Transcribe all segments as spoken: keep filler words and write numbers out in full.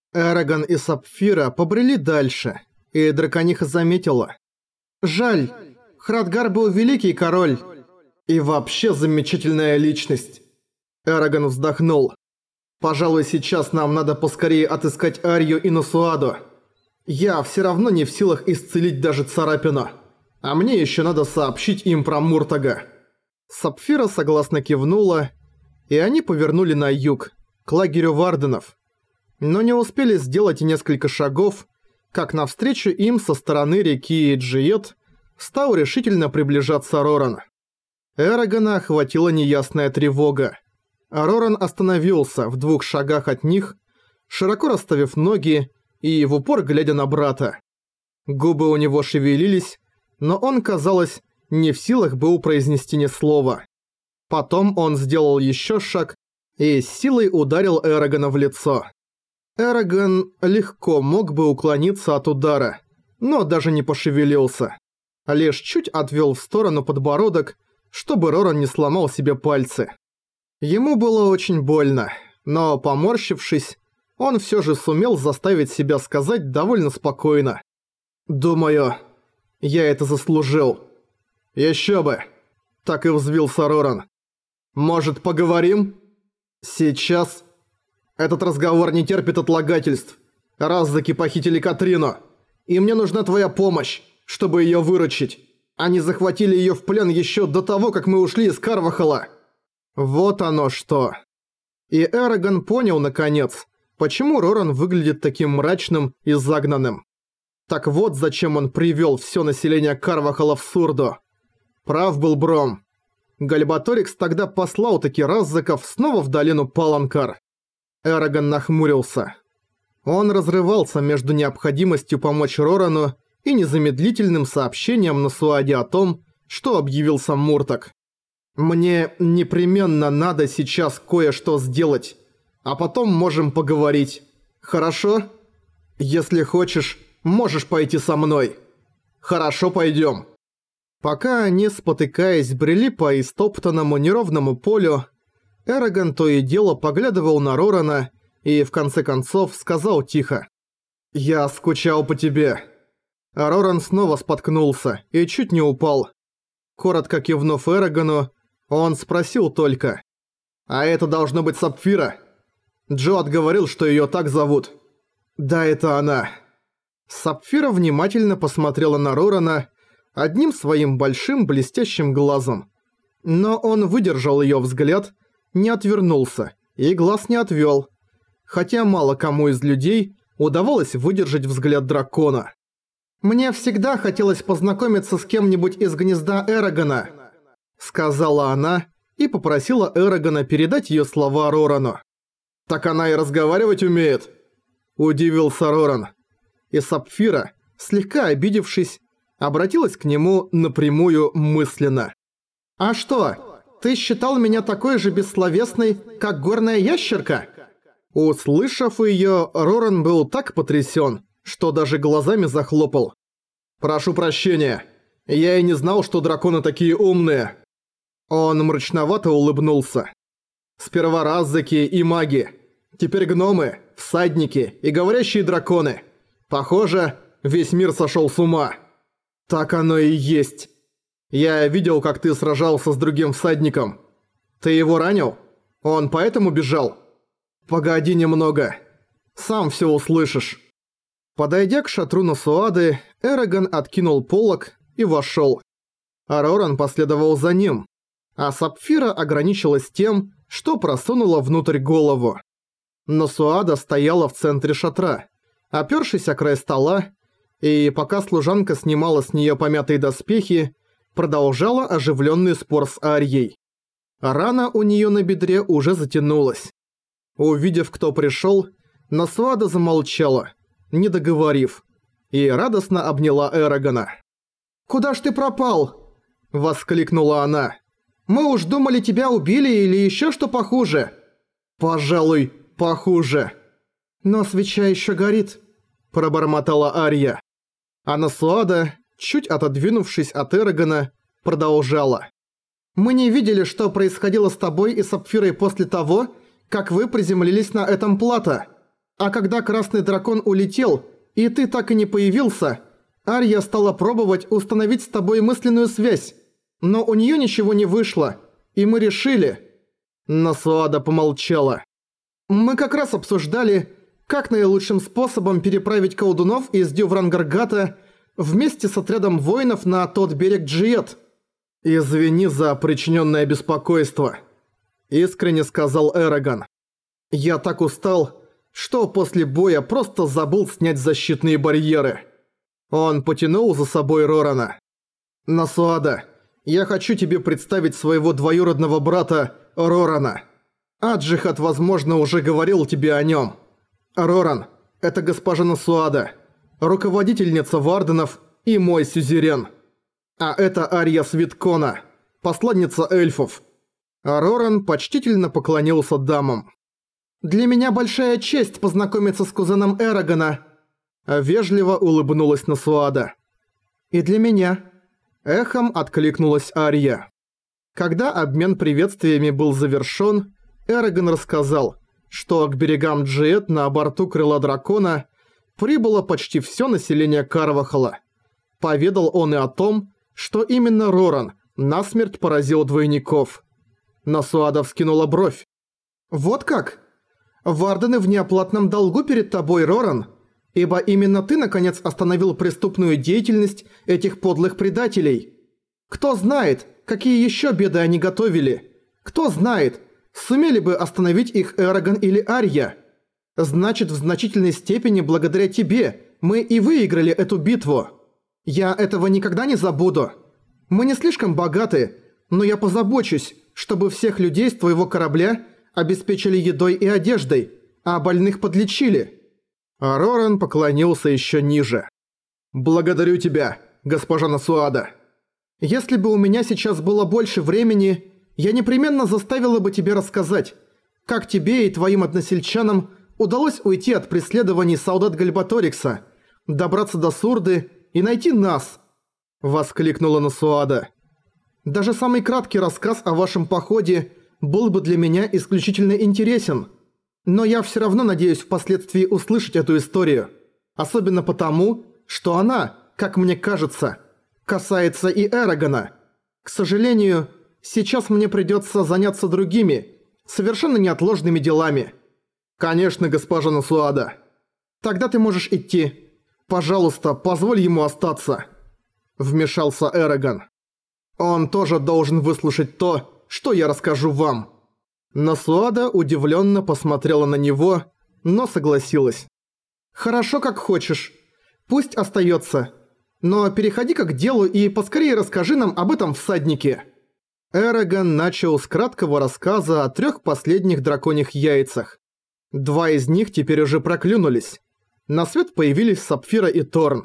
Эрагон и Сапфира побрели дальше, и дракониха заметила. «Жаль, Храдгар был великий король и вообще замечательная личность». Эрагон вздохнул. «Пожалуй, сейчас нам надо поскорее отыскать Арью и Насуаду. Я все равно не в силах исцелить даже царапину, а мне еще надо сообщить им про Муртага». Сапфира согласно кивнула, и они повернули на юг, к лагерю Варденов. Но не успели сделать и несколько шагов, как навстречу им со стороны реки Джиет стал решительно приближаться Роран. Эрагона охватила неясная тревога. А Роран остановился в двух шагах от них, широко расставив ноги и в упор глядя на брата. Губы у него шевелились, но он, казалось, не в силах был произнести ни слова. Потом он сделал еще шаг и с силой ударил Эрагона в лицо. Эрагон легко мог бы уклониться от удара, но даже не пошевелился. Лишь чуть отвел в сторону подбородок, чтобы Роран не сломал себе пальцы. Ему было очень больно, но, поморщившись, он все же сумел заставить себя сказать довольно спокойно. «Думаю, я это заслужил». «Еще бы!» – так и взвился Роран. «Может, поговорим?» «Сейчас...» «Этот разговор не терпит отлагательств. Раззаки похитили Катрину, и мне нужна твоя помощь, чтобы её выручить. Они захватили её в плен ещё до того, как мы ушли из Карвахала». Вот оно что. И Эрагон понял, наконец, почему Роран выглядит таким мрачным и загнанным. Так вот зачем он привёл всё население Карвахала в Сурду. Прав был Бром. Гальбаторикс тогда послал таки Раззаков снова в долину Паланкар. Эрагон нахмурился. Он разрывался между необходимостью помочь Рорану и незамедлительным сообщением Насуаде о том, что объявился Муртаг. «Мне непременно надо сейчас кое-что сделать, а потом можем поговорить. Хорошо? Если хочешь, можешь пойти со мной. Хорошо, пойдем». Пока они, спотыкаясь, брели по истоптанному неровному полю, Эрагон то и дело поглядывал на Рорана и, в конце концов, сказал тихо: «Я скучал по тебе». А Роран снова споткнулся и чуть не упал. Коротко кивнув Эрагону, он спросил только: «А это должно быть Сапфира?» Джоат говорил, что её так зовут. «Да, это она». Сапфира внимательно посмотрела на Рорана одним своим большим блестящим глазом. Но он выдержал её взгляд, не отвернулся и глаз не отвёл, хотя мало кому из людей удавалось выдержать взгляд дракона. «Мне всегда хотелось познакомиться с кем-нибудь из гнезда Эрагона», сказала она и попросила Эрагона передать её слова Рорану. «Так она и разговаривать умеет?» Удивился Роран. И Сапфира, слегка обидевшись, обратилась к нему напрямую мысленно. «А что, ты считал меня такой же бессловесной, как горная ящерка?» Услышав её, Роран был так потрясён, что даже глазами захлопал. «Прошу прощения, я и не знал, что драконы такие умные». Он мрачновато улыбнулся. «Сперва раззаки и маги, теперь гномы, всадники и говорящие драконы. Похоже, весь мир сошёл с ума». «Так оно и есть. Я видел, как ты сражался с другим всадником. Ты его ранил? Он поэтому бежал? Погоди немного. Сам всё услышишь». Подойдя к шатру Насуады, Эрагон откинул полог и вошёл. А Роран последовал за ним, а Сапфира ограничилась тем, что просунула внутрь голову. Насуада стояла в центре шатра, опёршись о край стола, и пока служанка снимала с неё помятые доспехи, продолжала оживлённый спор с Арьей. Рана у неё на бедре уже затянулась. Увидев, кто пришёл, Насуада замолчала, не договорив, и радостно обняла Эрагона. «Куда ж ты пропал?» – воскликнула она. «Мы уж думали, тебя убили или ещё что похуже». «Пожалуй, похуже». «Но свеча ещё горит», – пробормотала Арья. А Насуада, чуть отодвинувшись от Эрагона, продолжала. «Мы не видели, что происходило с тобой и Сапфирой после того, как вы приземлились на этом плато. А когда Красный Дракон улетел, и ты так и не появился, Ария стала пробовать установить с тобой мысленную связь. Но у неё ничего не вышло, и мы решили...» Насуада помолчала. «Мы как раз обсуждали, как наилучшим способом переправить колдунов из Дюврангаргата вместе с отрядом воинов на тот берег Джиет. «Извини за причиненное беспокойство», – искренне сказал Эрагон. «Я так устал, что после боя просто забыл снять защитные барьеры». Он потянул за собой Рорана. «Насуада, я хочу тебе представить своего двоюродного брата Рорана. Аджихат, возможно, уже говорил тебе о нем. Роран – это госпожа Насуада, руководительница Варденов и мой сюзерен. А это Ария Свиткона, посланница эльфов». Роран почтительно поклонился дамам. «Для меня большая честь познакомиться с кузеном Эрагона», – вежливо улыбнулась Насуада. «И для меня», – эхом откликнулась Ария. Когда обмен приветствиями был завершён, Эрагон рассказал, что к берегам Джиет на борту Крыла Дракона прибыло почти всё население Карвахала. Поведал он и о том, что именно Роран насмерть поразил двойников. Насуада вскинула бровь. «Вот как? Вардены в неоплатном долгу перед тобой, Роран, ибо именно ты, наконец, остановил преступную деятельность этих подлых предателей. Кто знает, какие ещё беды они готовили? Кто знает, сумели бы остановить их Эрагон или Ария? Значит, в значительной степени благодаря тебе мы и выиграли эту битву. Я этого никогда не забуду. Мы не слишком богаты, но я позабочусь, чтобы всех людей с твоего корабля обеспечили едой и одеждой, а больных подлечили». А Роран поклонился ещё ниже. «Благодарю тебя, госпожа Насуада. Если бы у меня сейчас было больше времени, я непременно заставила бы тебе рассказать, как тебе и твоим односельчанам удалось уйти от преследований солдат Гальбаторикса, добраться до Сурды и найти нас», – воскликнула Насуада. «Даже самый краткий рассказ о вашем походе был бы для меня исключительно интересен, но я всё равно надеюсь впоследствии услышать эту историю, особенно потому, что она, как мне кажется, касается и Эрагона. К сожалению, сейчас мне придётся заняться другими, совершенно неотложными делами». «Конечно, госпожа Насуада». «Тогда ты можешь идти. Пожалуйста, позволь ему остаться», – вмешался Эрагон. «Он тоже должен выслушать то, что я расскажу вам». Насуада удивлённо посмотрела на него, но согласилась. «Хорошо, как хочешь. Пусть остаётся. Но переходи-ка к делу и поскорее расскажи нам об этом всаднике». Эрагон начал с краткого рассказа о трёх последних драконьих яйцах. Два из них теперь уже проклюнулись. На свет появились Сапфира и Торн.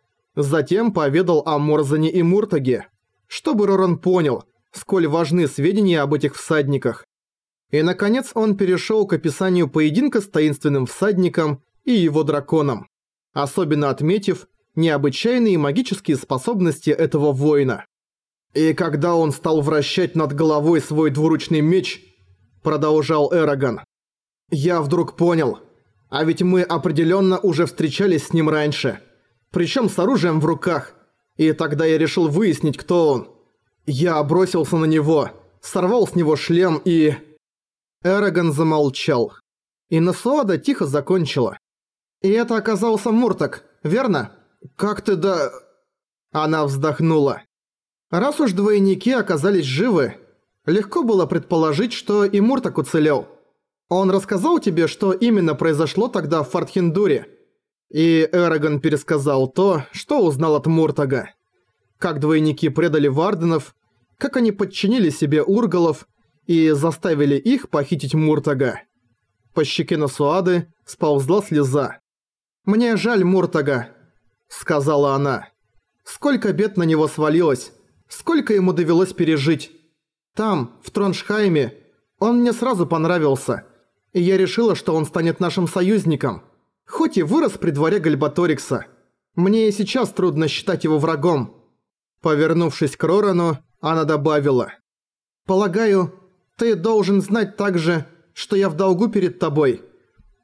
Затем поведал о Морзане и Муртаге, чтобы Роран понял, сколь важны сведения об этих всадниках. И наконец он перешёл к описанию поединка с таинственным всадником и его драконом, особенно отметив необычайные магические способности этого воина. «И когда он стал вращать над головой свой двуручный меч», – продолжал Эрагон, – «я вдруг понял, а ведь мы определённо уже встречались с ним раньше, причём с оружием в руках, и тогда я решил выяснить, кто он. Я бросился на него, сорвал с него шлем и...» Эрагон замолчал, и Насуада тихо закончила. «И это оказался Муртаг, верно? Как ты да...» Она вздохнула. «Раз уж двойники оказались живы, легко было предположить, что и Муртаг уцелел. Он рассказал тебе, что именно произошло тогда в Фортхендуре?» И Эрагон пересказал то, что узнал от Муртага. Как двойники предали Варденов, как они подчинили себе Ургалов и заставили их похитить Муртага. По щеке Насуады сползла слеза. «Мне жаль Муртага», — сказала она. «Сколько бед на него свалилось, сколько ему довелось пережить. Там, в Троншхайме, он мне сразу понравился, и я решила, что он станет нашим союзником, хоть и вырос при дворе Гальбаторикса. Мне и сейчас трудно считать его врагом». Повернувшись к Рорану, она добавила: «Полагаю, ты должен знать также, что я в долгу перед тобой.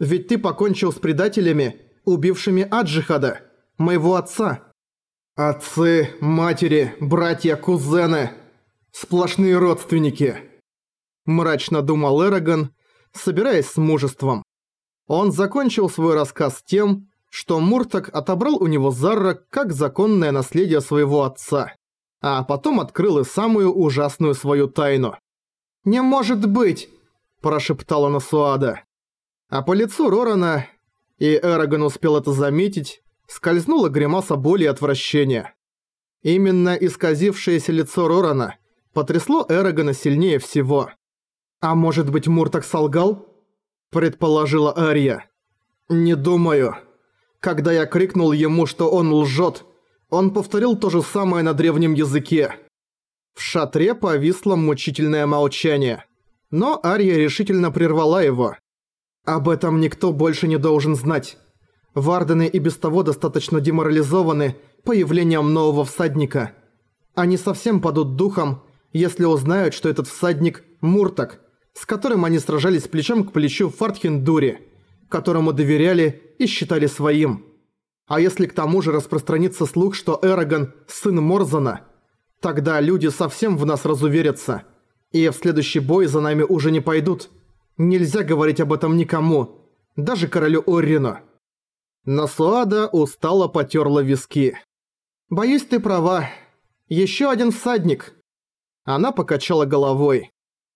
Ведь ты покончил с предателями, убившими Аджихада, моего отца. Отцы, матери, братья, кузены. Сплошные родственники. Мрачно думал Эрагон, собираясь с мужеством. Он закончил свой рассказ тем, что Муртаг отобрал у него Зарра как законное наследие своего отца, а потом открыл и самую ужасную свою тайну. «Не может быть!» – прошептала Насуада. А по лицу Рорана, и Эрагон успел это заметить, скользнула гримаса боли и отвращения. Именно исказившееся лицо Рорана потрясло Эрагона сильнее всего. «А может быть, Муртаг солгал?» – предположила Ария. «Не думаю. Когда я крикнул ему, что он лжет, он повторил то же самое на древнем языке». В шатре повисло мучительное молчание, но Ария решительно прервала его. «Об этом никто больше не должен знать. Вардены и без того достаточно деморализованы появлением нового всадника. Они совсем падут духом, если узнают, что этот всадник – Муртаг, с которым они сражались плечом к плечу в Фартхендуре, которому доверяли и считали своим. А если к тому же распространится слух, что Эрагон – сын Морзана, тогда люди совсем в нас разуверятся, и в следующий бой за нами уже не пойдут. Нельзя говорить об этом никому, даже королю Оррину». Насуада устало потёрла виски. «Боюсь, ты права. Ещё один всадник». Она покачала головой.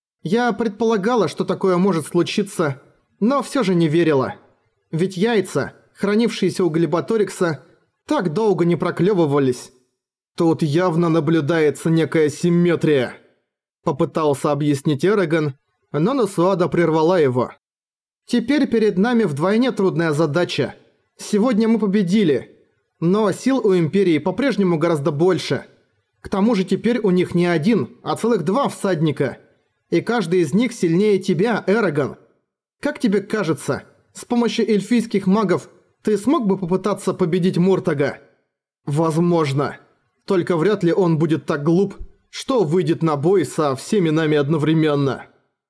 «Я предполагала, что такое может случиться, но всё же не верила. Ведь яйца, хранившиеся у Глиботорикса, так долго не проклёвывались». «Тут явно наблюдается некая симметрия», — попытался объяснить Эрагон, но Насуада прервала его. «Теперь перед нами вдвойне трудная задача. Сегодня мы победили, но сил у Империи по-прежнему гораздо больше. К тому же теперь у них не один, а целых два всадника, и каждый из них сильнее тебя, Эрагон. Как тебе кажется, с помощью эльфийских магов ты смог бы попытаться победить Муртага?» «Возможно. Только вряд ли он будет так глуп, что выйдет на бой со всеми нами одновременно».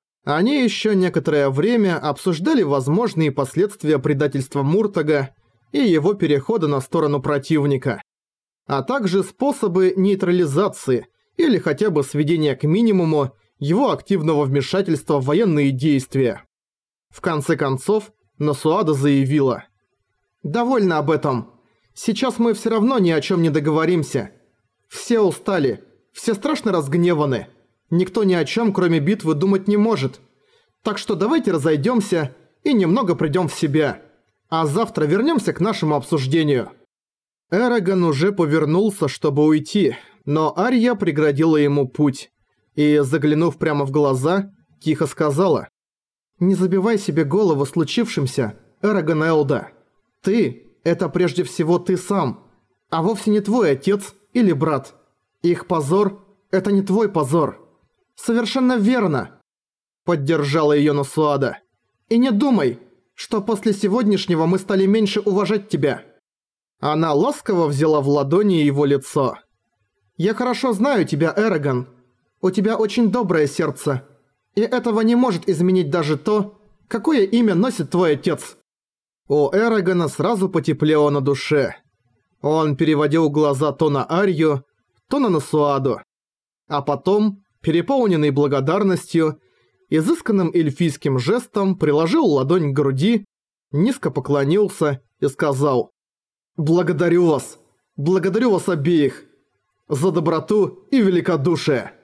Они еще некоторое время обсуждали возможные последствия предательства Муртага и его перехода на сторону противника, а также способы нейтрализации или хотя бы сведения к минимуму его активного вмешательства в военные действия. В конце концов, Насуада заявила: «Довольно об этом. Сейчас мы все равно ни о чем не договоримся. Все устали, все страшно разгневаны. Никто ни о чем, кроме битвы, думать не может. Так что давайте разойдемся и немного придем в себя. А завтра вернемся к нашему обсуждению». Эрагон уже повернулся, чтобы уйти, но Ария преградила ему путь и, заглянув прямо в глаза, тихо сказала: «Не забивай себе голову случившимся, Эрагон Элда. Ты – это прежде всего ты сам, а вовсе не твой отец или брат. Их позор – это не твой позор». «Совершенно верно», – поддержала её Насуада. «И не думай, что после сегодняшнего мы стали меньше уважать тебя». Она ласково взяла в ладони его лицо. «Я хорошо знаю тебя, Эрагон. У тебя очень доброе сердце. И этого не может изменить даже то, какое имя носит твой отец». У Эрагона сразу потеплело на душе. Он переводил глаза то на Арию, то на Насуаду. А потом, переполненный благодарностью, изысканным эльфийским жестом приложил ладонь к груди, низко поклонился и сказал: «Благодарю вас, благодарю вас обеих за доброту и великодушие».